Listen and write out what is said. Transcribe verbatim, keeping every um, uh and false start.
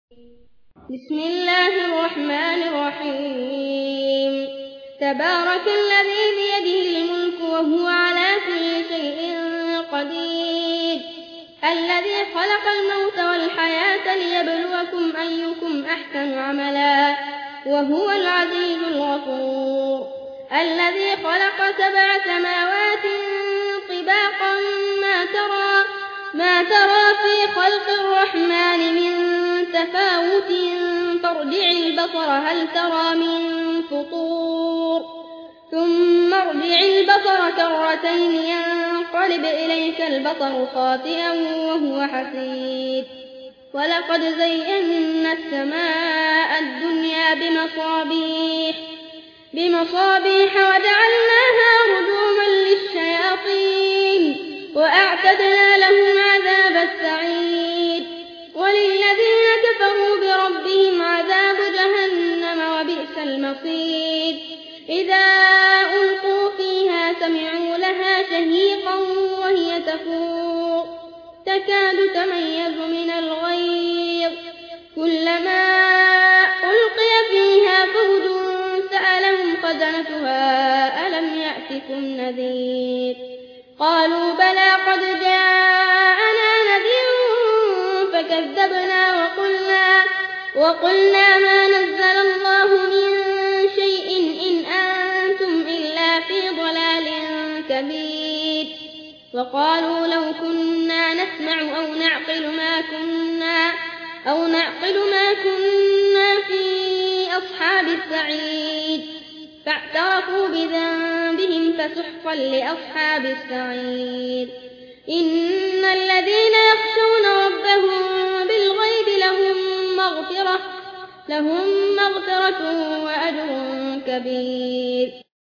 بسم الله الرحمن الرحيم تبارك الذي بيده الملك وهو على كل شيء قدير الذي خلق الموت والحياة ليبلوكم أيكم أحسن عملا وهو العزيز الغفور الذي خلق سبع سماوات طباقا ما ترى ما ترى في خلق الرحمن من تفاوت فارجع البصر هل ترى من فطور ثم ارجع البصر كرتين ينقلب إليك البصر خاسئا وهو حسير ولقد زينا السماء الدنيا بمصابيح بمصابيح وجعلناها رجوما للشياطين وأعتدنا لهم عذاب السعير وللذين كفروا بربهم عذاب جهنم وبئس المصير إذا ألقوا فيها سمعوا لها شهيقا وهي تفور تكاد تميز من الغيظ كلما ألقي فيها فوج سألهم خزنتها ألم يأتكم نذير قالوا بلى قد جاءنا نذير فكذبنا وقلنا, وقلنا ما نزل الله من شيء إن أنتم إلا في ضلال كبير وقالوا لو كنا نسمع أو نعقل ما كنا أو نعقل ما كنا في أصحاب السعير فاعترفوا بذنبهم فسحقا لأصحاب السعير إن الذين يخشون ربهم بالغيب لهم مغفرة لهم مغفرة وأجر كبير.